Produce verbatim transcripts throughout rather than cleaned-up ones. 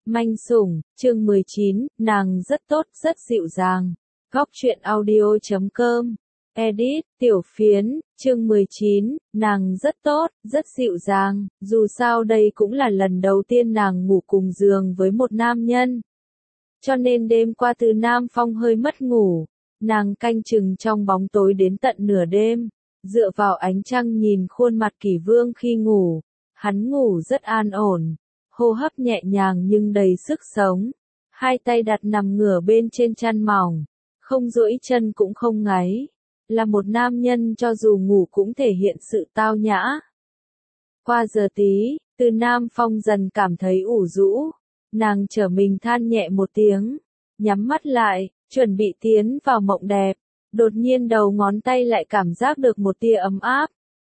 Manh sủng, chương mười chín, nàng rất tốt, rất dịu dàng. Góc truyện audio chấm com. Edit, tiểu phiến, chương mười chín, nàng rất tốt, rất dịu dàng, dù sao đây cũng là lần đầu tiên nàng ngủ cùng giường với một nam nhân. Cho nên đêm qua Từ Nam Phong hơi mất ngủ, nàng canh chừng trong bóng tối đến tận nửa đêm, dựa vào ánh trăng nhìn khuôn mặt Kỷ Vương khi ngủ, hắn ngủ rất an ổn. Hô hấp nhẹ nhàng nhưng đầy sức sống, hai tay đặt nằm ngửa bên trên chăn mỏng, không duỗi chân cũng không ngáy, là một nam nhân cho dù ngủ cũng thể hiện sự tao nhã. Qua giờ tí, Từ Nam Phong dần cảm thấy ủ rũ, nàng trở mình than nhẹ một tiếng, nhắm mắt lại, chuẩn bị tiến vào mộng đẹp, đột nhiên đầu ngón tay lại cảm giác được một tia ấm áp.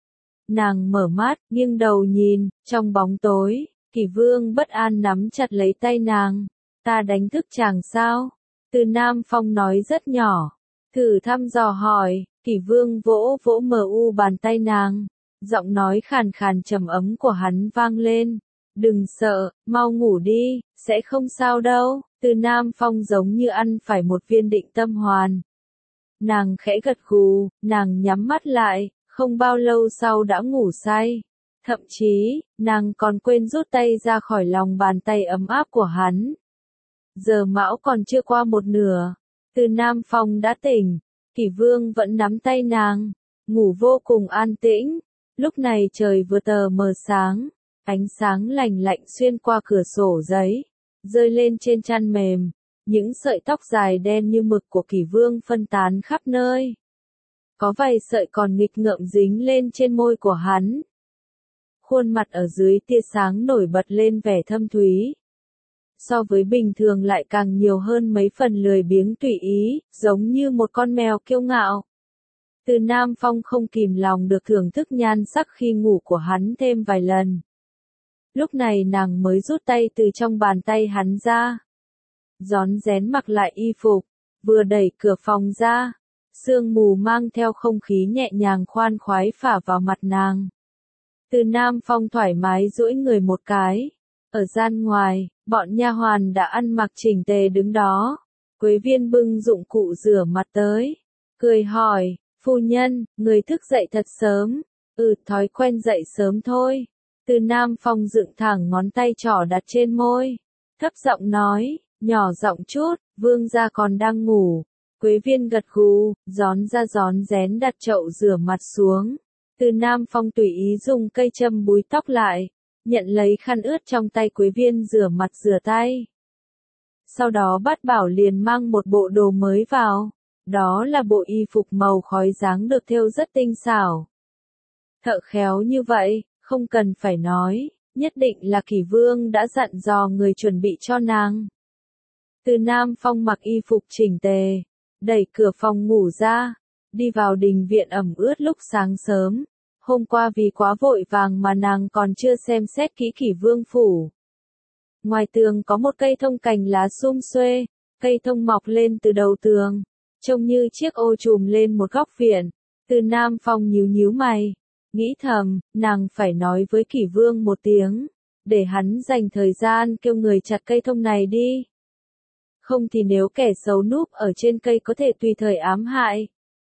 Nàng mở mắt, nghiêng đầu nhìn, trong bóng tối. Kỷ Vương bất an nắm chặt lấy tay nàng, ta đánh thức chàng sao? Từ Nam Phong nói rất nhỏ, thử thăm dò hỏi, Kỷ Vương vỗ vỗ mờ u bàn tay nàng, giọng nói khàn khàn trầm ấm của hắn vang lên, đừng sợ, mau ngủ đi, sẽ không sao đâu. Từ Nam Phong giống như ăn phải một viên định tâm hoàn. Nàng khẽ gật gù, nàng nhắm mắt lại, không bao lâu sau đã ngủ say. Thậm chí, nàng còn quên rút tay ra khỏi lòng bàn tay ấm áp của hắn. Giờ mão còn chưa qua một nửa, Từ Nam Phong đã tỉnh, Kỷ Vương vẫn nắm tay nàng, ngủ vô cùng an tĩnh. Lúc này trời vừa tờ mờ sáng, ánh sáng lành lạnh xuyên qua cửa sổ giấy, rơi lên trên chăn mềm, những sợi tóc dài đen như mực của Kỷ Vương phân tán khắp nơi. Có vài sợi còn nghịch ngợm dính lên trên môi của hắn. Khuôn mặt ở dưới tia sáng nổi bật lên vẻ thâm thúy. So với bình thường lại càng nhiều hơn mấy phần lười biếng tùy ý, giống như một con mèo kiêu ngạo. Từ Nam Phong không kìm lòng được thưởng thức nhan sắc khi ngủ của hắn thêm vài lần. Lúc này nàng mới rút tay từ trong bàn tay hắn ra. Rón rén mặc lại y phục, vừa đẩy cửa phòng ra, sương mù mang theo không khí nhẹ nhàng khoan khoái phả vào mặt nàng. Từ Nam Phong thoải mái duỗi người một cái. Ở gian ngoài, bọn nha hoàn đã ăn mặc chỉnh tề đứng đó. Quế Viên bưng dụng cụ rửa mặt tới, cười hỏi, phu nhân, người thức dậy thật sớm. Ừ, thói quen dậy sớm thôi. Từ Nam Phong dựng thẳng ngón tay trỏ đặt trên môi, thấp giọng nói, nhỏ giọng chút, vương gia còn đang ngủ. Quế Viên gật gù, rón ra rón rén đặt chậu rửa mặt xuống. Từ Nam Phong tùy ý dùng cây châm búi tóc lại, nhận lấy khăn ướt trong tay Quế Viên rửa mặt rửa tay. Sau đó Bát Bảo liền mang một bộ đồ mới vào, đó là bộ y phục màu khói dáng được thêu rất tinh xảo. Thợ khéo như vậy, không cần phải nói, nhất định là Kỷ Vương đã dặn dò người chuẩn bị cho nàng. Từ Nam Phong mặc y phục chỉnh tề, đẩy cửa phòng ngủ ra, đi vào đình viện ẩm ướt lúc sáng sớm. Hôm qua vì quá vội vàng mà nàng còn chưa xem xét kỹ Kỷ Vương phủ. Ngoài tường có một cây thông cành lá sum xuê, cây thông mọc lên từ đầu tường, trông như chiếc ô trùm lên một góc viện. Từ Nam Phong nhíu nhíu mày, nghĩ thầm, nàng phải nói với Kỷ Vương một tiếng, để hắn dành thời gian kêu người chặt cây thông này đi. Không thì nếu kẻ xấu núp ở trên cây có thể tùy thời ám hại.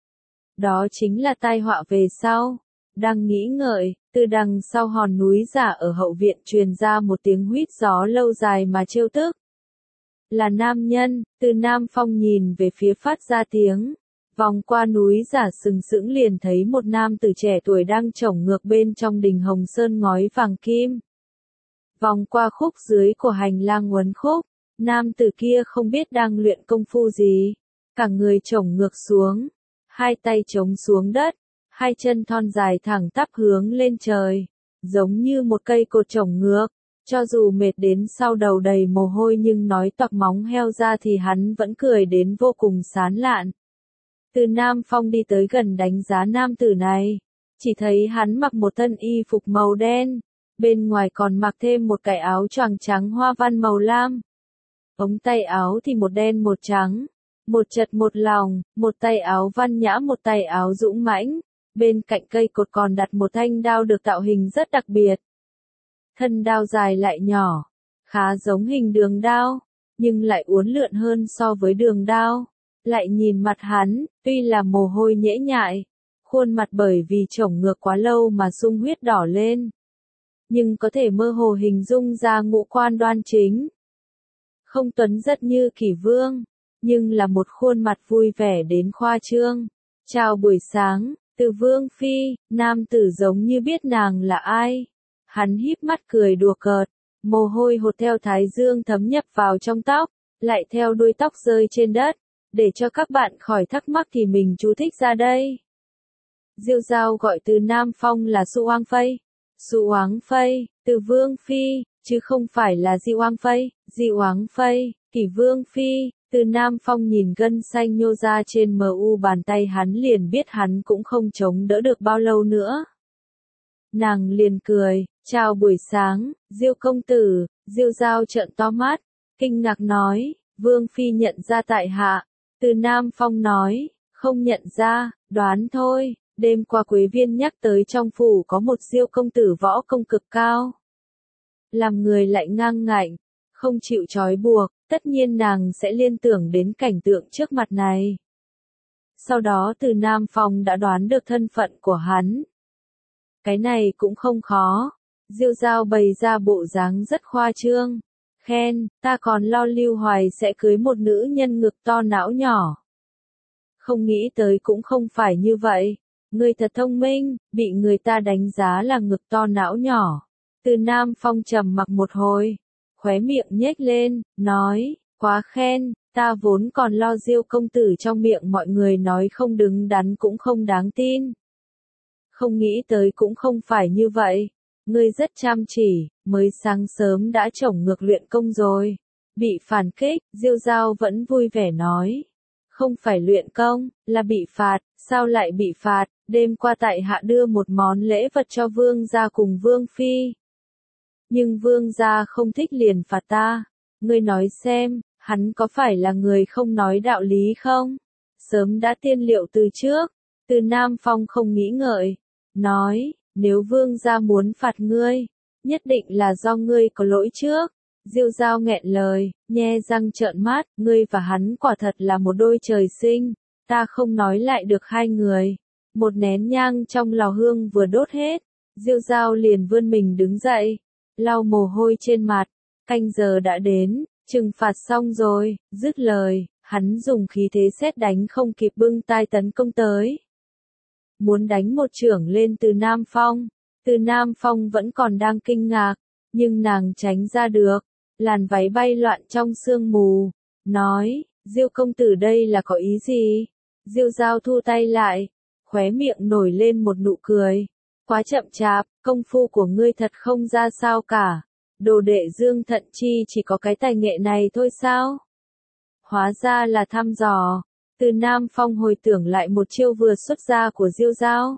Đó chính là tai họa về sau. Đang nghĩ ngợi, từ đằng sau hòn núi giả ở hậu viện truyền ra một tiếng huýt gió lâu dài mà trêu tức. Là nam nhân. Từ Nam Phong nhìn về phía phát ra tiếng, vòng qua núi giả sừng sững liền thấy một nam tử trẻ tuổi đang chổng ngược bên trong đình Hồng Sơn ngói vàng kim. Vòng qua khúc dưới của hành lang uốn khúc, nam tử kia không biết đang luyện công phu gì, cả người chổng ngược xuống, hai tay chống xuống đất. Hai chân thon dài thẳng tắp hướng lên trời, giống như một cây cột chổng ngược, cho dù mệt đến sau đầu đầy mồ hôi nhưng nói toạc móng heo ra thì hắn vẫn cười đến vô cùng sán lạn. Từ Nam Phong đi tới gần đánh giá nam tử này, chỉ thấy hắn mặc một thân y phục màu đen, bên ngoài còn mặc thêm một cái áo choàng trắng hoa văn màu lam. Ống tay áo thì một đen một trắng, một chật một lòng, một tay áo văn nhã một tay áo dũng mãnh. Bên cạnh cây cột còn đặt một thanh đao được tạo hình rất đặc biệt. Thân đao dài lại nhỏ, khá giống hình đường đao, nhưng lại uốn lượn hơn so với đường đao. Lại nhìn mặt hắn, tuy là mồ hôi nhễ nhại, khuôn mặt bởi vì chổng ngược quá lâu mà sung huyết đỏ lên. Nhưng có thể mơ hồ hình dung ra ngũ quan đoan chính. Không tuấn giật như Kỷ Vương, nhưng là một khuôn mặt vui vẻ đến khoa trương. Chào buổi sáng, Từ Vương Phi, nam tử giống như biết nàng là ai. Hắn híp mắt cười đùa cợt, mồ hôi hột theo thái dương thấm nhập vào trong tóc, lại theo đuôi tóc rơi trên đất. Để cho các bạn khỏi thắc mắc thì mình chú thích ra đây. Diêu Dao gọi Từ Nam Phong là Su Oang Phây. Su Oang Phây, Từ Vương Phi, chứ không phải là Di Oang Phây, Di Oang Phây, Kỷ Vương Phi. Từ Nam Phong nhìn gân xanh nhô ra trên mờ u bàn tay hắn liền biết hắn cũng không chống đỡ được bao lâu nữa. Nàng liền cười, chào buổi sáng, Diêu công tử. Diêu Dao trợn to mắt, kinh ngạc nói, Vương Phi nhận ra tại hạ. Từ Nam Phong nói, không nhận ra, đoán thôi, đêm qua Quế Viên nhắc tới trong phủ có một Diêu công tử võ công cực cao. Làm người lại ngang ngạnh, không chịu trói buộc, tất nhiên nàng sẽ liên tưởng đến cảnh tượng trước mặt này. Sau đó Từ Nam Phong đã đoán được thân phận của hắn. Cái này cũng không khó. Diêu Dao bày ra bộ dáng rất khoa trương. Khen, ta còn lo Lưu Hoài sẽ cưới một nữ nhân ngực to não nhỏ. Không nghĩ tới cũng không phải như vậy. Ngươi thật thông minh, bị người ta đánh giá là ngực to não nhỏ. Từ Nam Phong trầm mặc một hồi, khóe miệng nhếch lên, nói, quá khen, ta vốn còn lo Diêu công tử trong miệng mọi người nói không đứng đắn cũng không đáng tin. Không nghĩ tới cũng không phải như vậy. Ngươi rất chăm chỉ, mới sáng sớm đã chổng ngược luyện công rồi. Bị phản kích, Diêu Dao vẫn vui vẻ nói. Không phải luyện công, là bị phạt, sao lại bị phạt, đêm qua tại hạ đưa một món lễ vật cho vương gia cùng vương phi. Nhưng vương gia không thích liền phạt ta. Ngươi nói xem, hắn có phải là người không nói đạo lý không? Sớm đã tiên liệu từ trước. Từ Nam Phong không nghĩ ngợi, nói, nếu vương gia muốn phạt ngươi, nhất định là do ngươi có lỗi trước. Diêu Dao nghẹn lời, nhe răng trợn mắt, ngươi và hắn quả thật là một đôi trời sinh, ta không nói lại được hai người. Một nén nhang trong lò hương vừa đốt hết, Diêu Dao liền vươn mình đứng dậy, lau mồ hôi trên mặt, canh giờ đã đến, trừng phạt xong rồi, dứt lời, hắn dùng khí thế sét đánh không kịp bưng tai tấn công tới. Muốn đánh một chưởng lên Từ Nam Phong. Từ Nam Phong vẫn còn đang kinh ngạc, nhưng nàng tránh ra được, làn váy bay loạn trong sương mù, nói, Diêu công tử đây là có ý gì? Diêu Dao thu tay lại, khóe miệng nổi lên một nụ cười, quá chậm chạp, công phu của ngươi thật không ra sao cả, đồ đệ Dương Thận Chi chỉ có cái tài nghệ này thôi sao? Hóa ra là thăm dò. Từ Nam Phong hồi tưởng lại một chiêu vừa xuất ra của Diêu Dao.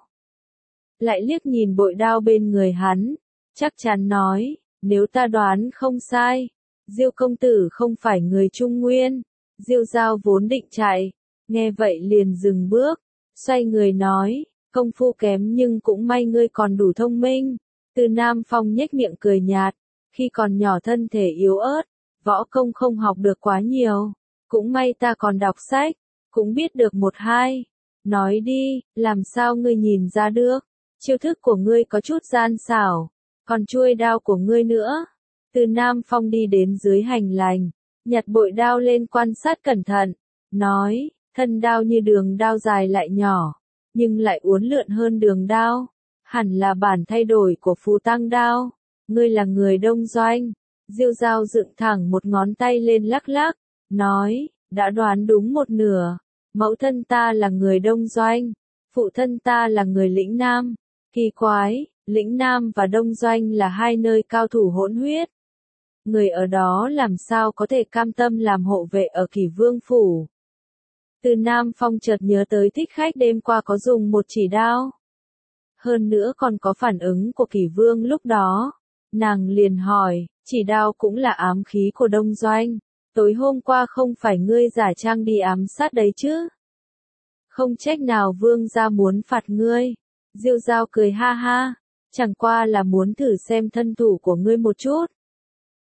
Lại liếc nhìn bội đao bên người hắn, chắc chắn nói, nếu ta đoán không sai, Diêu công tử không phải người Trung Nguyên. Diêu Dao vốn định chạy, nghe vậy liền dừng bước, xoay người nói, công phu kém nhưng cũng may ngươi còn đủ thông minh. Từ Nam Phong nhếch miệng cười nhạt, khi còn nhỏ thân thể yếu ớt, võ công không học được quá nhiều, cũng may ta còn đọc sách, cũng biết được một hai. Nói đi, làm sao ngươi nhìn ra được? Chiêu thức của ngươi có chút gian xảo, còn chuôi đao của ngươi nữa. Từ Nam Phong đi đến dưới hành lang, nhặt bội đao lên quan sát cẩn thận, nói, thân đao như đường đao dài lại nhỏ, nhưng lại uốn lượn hơn đường đao, hẳn là bản thay đổi của phù tăng đao. Ngươi là người Đông Doanh. Diêu Dao dựng thẳng một ngón tay lên lắc lắc, nói, đã đoán đúng một nửa. Mẫu thân ta là người Đông Doanh, phụ thân ta là người Lĩnh Nam. Kỳ quái, Lĩnh Nam và Đông Doanh là hai nơi cao thủ hỗn huyết. Người ở đó làm sao có thể cam tâm làm hộ vệ ở Kỷ Vương phủ? Từ Nam Phong chợt nhớ tới thích khách đêm qua có dùng một chỉ đao. Hơn nữa còn có phản ứng của Kỷ Vương lúc đó. Nàng liền hỏi, chỉ đao cũng là ám khí của Đông Doanh. Tối hôm qua không phải ngươi giả trang đi ám sát đấy chứ? Không trách nào vương gia muốn phạt ngươi. Diêu Dao cười ha ha, chẳng qua là muốn thử xem thân thủ của ngươi một chút.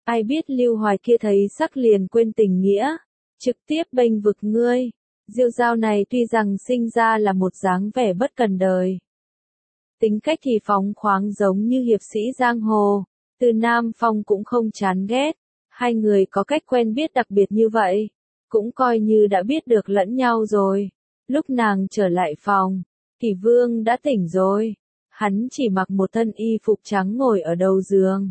Ai biết Lưu Hoài kia thấy sắc liền quên tình nghĩa, trực tiếp bênh vực ngươi. Diêu Giao này tuy rằng sinh ra là một dáng vẻ bất cần đời, tính cách thì phóng khoáng giống như hiệp sĩ giang hồ, Từ Nam Phong cũng không chán ghét, hai người có cách quen biết đặc biệt như vậy, cũng coi như đã biết được lẫn nhau rồi. Lúc nàng trở lại phòng, Kỷ Vương đã tỉnh rồi, hắn chỉ mặc một thân y phục trắng ngồi ở đầu giường.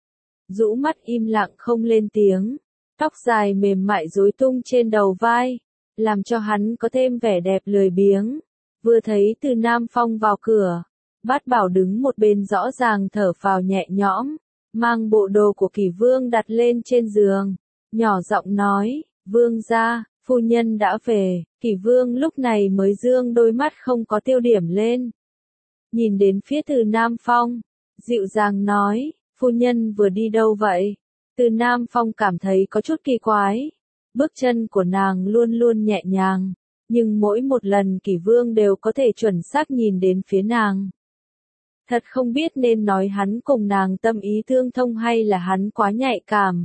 Rũ mắt im lặng không lên tiếng, tóc dài mềm mại rối tung trên đầu vai, làm cho hắn có thêm vẻ đẹp lười biếng. Vừa thấy Từ Nam Phong vào cửa, Bát Bảo đứng một bên rõ ràng thở phào nhẹ nhõm, mang bộ đồ của Kỷ Vương đặt lên trên giường, nhỏ giọng nói, Vương gia, phu nhân đã về. Kỷ Vương lúc này mới dương đôi mắt không có tiêu điểm lên, nhìn đến phía Từ Nam Phong, dịu dàng nói, phu nhân vừa đi đâu vậy? Từ Nam Phong cảm thấy có chút kỳ quái, bước chân của nàng luôn luôn nhẹ nhàng, nhưng mỗi một lần Kỷ Vương đều có thể chuẩn xác nhìn đến phía nàng. Thật không biết nên nói hắn cùng nàng tâm ý tương thông hay là hắn quá nhạy cảm.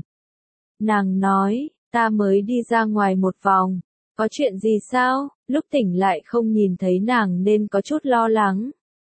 Nàng nói, ta mới đi ra ngoài một vòng, có chuyện gì sao? Lúc tỉnh lại không nhìn thấy nàng nên có chút lo lắng.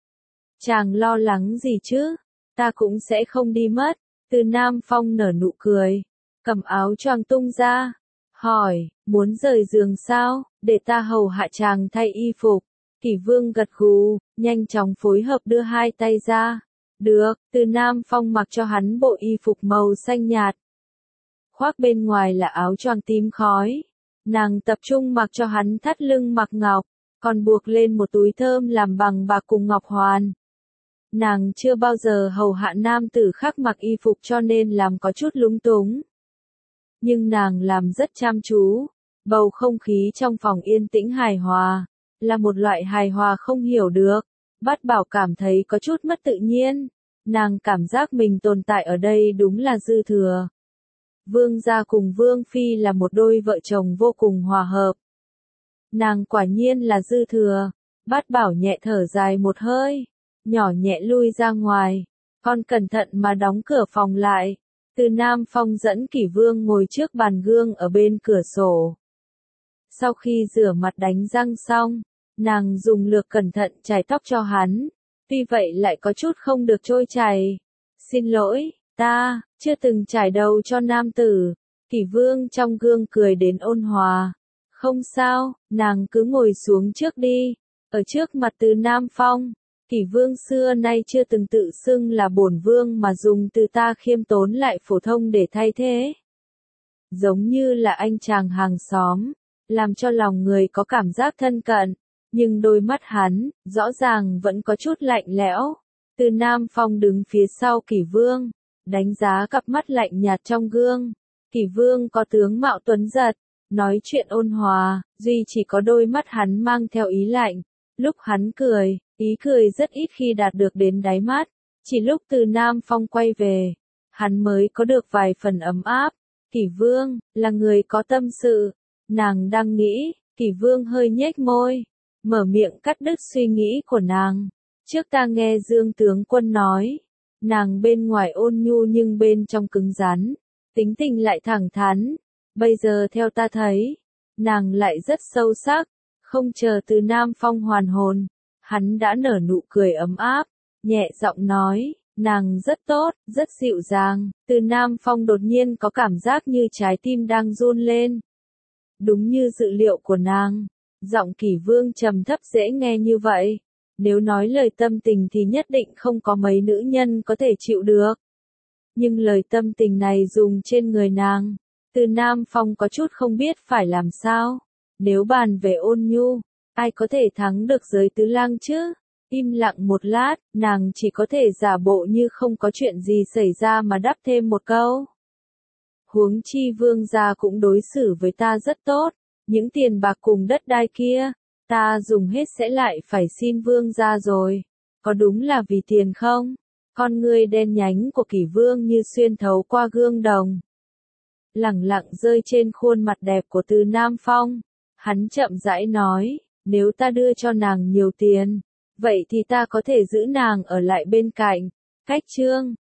Chàng lo lắng gì chứ? Ta cũng sẽ không đi mất. Từ Nam Phong nở nụ cười, cầm áo choàng tung ra, hỏi, muốn rời giường sao, để ta hầu hạ chàng thay y phục. Kỷ Vương gật gù, nhanh chóng phối hợp đưa hai tay ra. Được, Từ Nam Phong mặc cho hắn bộ y phục màu xanh nhạt. Khoác bên ngoài là áo choàng tím khói. Nàng tập trung mặc cho hắn thắt lưng mặc ngọc, còn buộc lên một túi thơm làm bằng bạc cùng ngọc hoàn. Nàng chưa bao giờ hầu hạ nam tử khác mặc y phục cho nên làm có chút lúng túng. Nhưng nàng làm rất chăm chú, bầu không khí trong phòng yên tĩnh hài hòa, là một loại hài hòa không hiểu được. Bát Bảo cảm thấy có chút mất tự nhiên, nàng cảm giác mình tồn tại ở đây đúng là dư thừa. Vương gia cùng Vương Phi là một đôi vợ chồng vô cùng hòa hợp. Nàng quả nhiên là dư thừa. Bát Bảo nhẹ thở dài một hơi, nhỏ nhẹ lui ra ngoài, con cẩn thận mà đóng cửa phòng lại. Từ Nam Phong dẫn Kỷ Vương ngồi trước bàn gương ở bên cửa sổ. Sau khi rửa mặt đánh răng xong, nàng dùng lược cẩn thận chải tóc cho hắn, tuy vậy lại có chút không được trôi chảy. Xin lỗi, ta chưa từng chải đầu cho nam tử. Kỷ Vương trong gương cười đến ôn hòa. Không sao, nàng cứ ngồi xuống trước đi. Ở trước mặt Từ Nam Phong, Kỷ Vương xưa nay chưa từng tự xưng là bổn vương mà dùng từ ta khiêm tốn lại phổ thông để thay thế. Giống như là anh chàng hàng xóm, làm cho lòng người có cảm giác thân cận, nhưng đôi mắt hắn, rõ ràng vẫn có chút lạnh lẽo. Từ Nam Phong đứng phía sau Kỷ Vương, đánh giá cặp mắt lạnh nhạt trong gương. Kỷ Vương có tướng mạo tuấn giật, nói chuyện ôn hòa, duy chỉ có đôi mắt hắn mang theo ý lạnh. Lúc hắn cười, ý cười rất ít khi đạt được đến đáy mắt, chỉ lúc Từ Nam Phong quay về, hắn mới có được vài phần ấm áp. Kỷ Vương, là người có tâm sự, nàng đang nghĩ. Kỷ Vương hơi nhếch môi, mở miệng cắt đứt suy nghĩ của nàng. Trước ta nghe Dương tướng quân nói, nàng bên ngoài ôn nhu nhưng bên trong cứng rắn, tính tình lại thẳng thắn. Bây giờ theo ta thấy, nàng lại rất sâu sắc. Không chờ Từ Nam Phong hoàn hồn, hắn đã nở nụ cười ấm áp, nhẹ giọng nói, nàng rất tốt, rất dịu dàng. Từ Nam Phong đột nhiên có cảm giác như trái tim đang run lên. Đúng như dự liệu của nàng, giọng Kỷ Vương trầm thấp dễ nghe như vậy. Nếu nói lời tâm tình thì nhất định không có mấy nữ nhân có thể chịu được. Nhưng lời tâm tình này dùng trên người nàng, Từ Nam Phong có chút không biết phải làm sao. Nếu bàn về ôn nhu, ai có thể thắng được giới tứ lang chứ? Im lặng một lát, nàng chỉ có thể giả bộ như không có chuyện gì xảy ra mà đáp thêm một câu. Huống chi vương gia cũng đối xử với ta rất tốt, những tiền bạc cùng đất đai kia, ta dùng hết sẽ lại phải xin vương gia rồi. Có đúng là vì tiền không? Con ngươi đen nhánh của Kỷ Vương như xuyên thấu qua gương đồng, lẳng lặng rơi trên khuôn mặt đẹp của Từ Nam Phong. Hắn chậm rãi nói, nếu ta đưa cho nàng nhiều tiền, vậy thì ta có thể giữ nàng ở lại bên cạnh. Cách chương